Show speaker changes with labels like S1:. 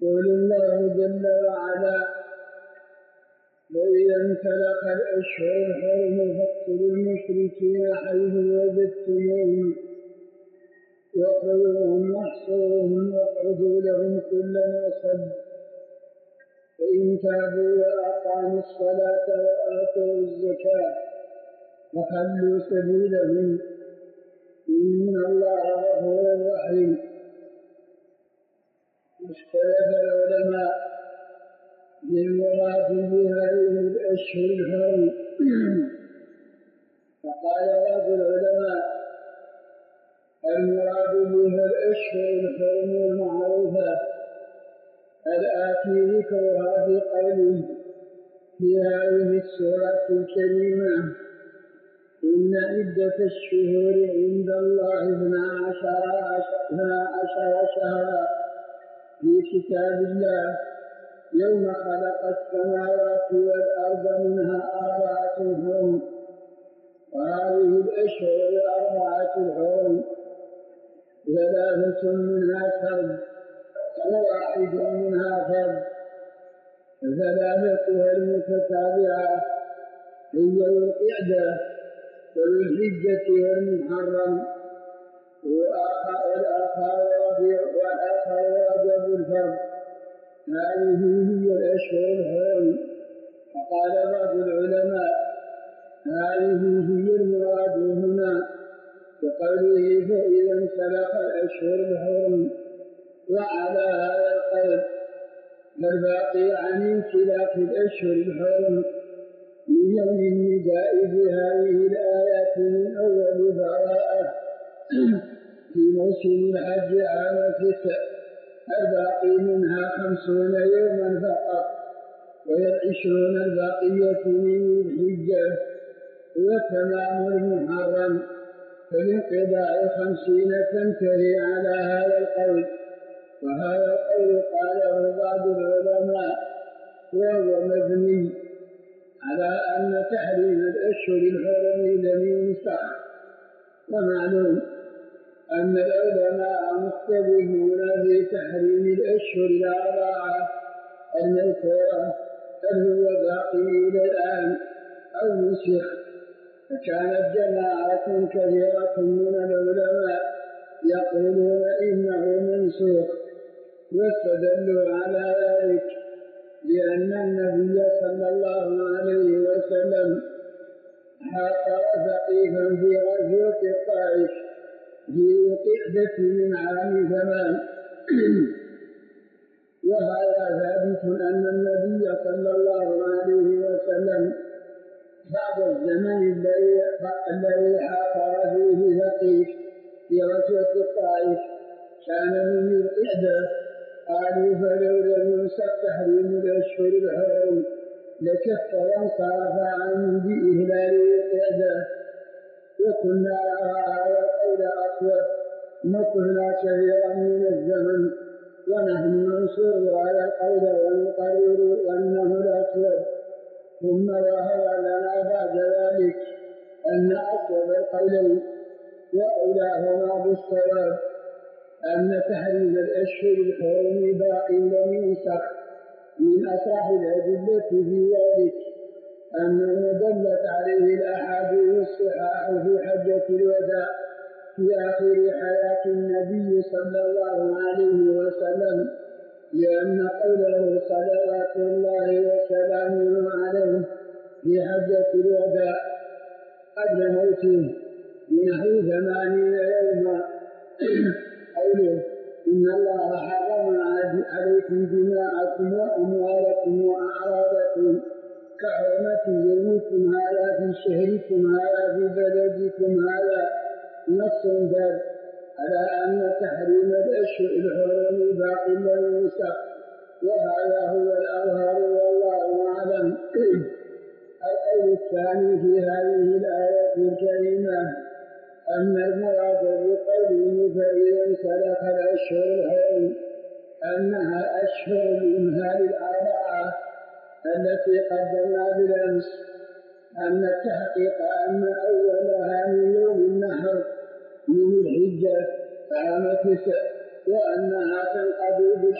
S1: يقول الله جل وعلا: وإذا انسلخ الأشهر الحرم فاقتلوا المشركين حيث وجدتموهم وخذوهم واحصروهم واقعدوا لهم كل مرصد فإن تابوا وأقاموا الصلاة وآتوا الزكاة فخلوا سبيلهم إن الله غفور رحيم. اختلف العلماء بالمراد بهذه الأشهر الحرم، فقال بعض العلماء: المراد بها الأشهر الحرم المعروفة الآتي ذكرها بقوله في هذه السورة الكريمة: إن عدة الشهور عند الله 12 شهرا في كتاب الله يوم خلق السماوات والأرض منها 4 حرم، وهذه الأشهر 4 حرم 3 منها فرد و1 منها فرد، 3 المتتابعة هي القعدة والحجة والمحرم، والآخر رجب الفرد. هذه هي الأشهر الحرم. فقال بعض العلماء: هذه هي المراد هنا بقوله فإذا انسلخ الأشهر الحرم. وعلى هذا القول فالباقي عن انسلاخ الأشهر الحرم من يوم النداء بهذه الآيات من أول براءة في موسم الحج عام 9، الباقي منها 50 يوما فقط، وهي 20 الباقية من الحجة وتمام المحرم، فلانقضاء 50 تنتهي على هذا القول. وهذا القول قاله بعض العلماء وهو مبني على أن تحريم الأشهر الحرم لم ينسخ. ومعلوم أن العلماء مختلفون في تحريم الأشهر 4 المذكورة، هل هو باقي إلى الآن أو نسخ؟ فكانت جماعة كثيرة من العلماء يقولون إنه منسوخ، واستدلوا على ذلك لأن النبي صلى الله عليه وسلم حاصر ثقيفا في غزوة الطائف في القعدة من عام 8 وهذا ثابت أن النبي صلى الله عليه وسلم بعد الزمن الذي حاصر فيه ثقيف في غزوة الطائف كان من القعدة. قالوا فلو لم ينسخ تحريم الأشهر الحرم لكف وانصرف عنه بإهلال القعدة. وكنا نرى هذا القول أصوب مطلنا كثيرا من الزمن، ونحن ننصر هذا القول ونقرر أنه الأصوب. ثم ظهر لنا بعد ذلك أن أصوب القولين وأولاهما بالصواب أن تحريم الأشهر الحرم باق لم ينسخ. من أصح الأدلة في ذلك أنه دلت عليه الأحاديث الصحاح في حجة الوداع في آخر حياة النبي صلى الله عليه وسلم، لأن قوله صلوات الله وسلامه عليه في حجة الوداع قبل موته بنحو 80 يوما قوله: إن الله حرم عليكم دماءكم وأموالكم وأعراضكم كحرمة يومكم هذا في شهركم هذا في بلدكم هذا، نص دال على أن تحريم الأشهر الحرم باق لا ينسخ، وهذا هو الأظهر والله أعلم. القول الثاني في هذه الآية الكريمة أن المراد بقوله فإذا انسلخ الأشهر الحرم أنها أشهر الإمهال 4 التي قدمنا بالأمس، أن التحقيق أن أولها من يوم النحر من الحجة عام 9 وأنها تنقضي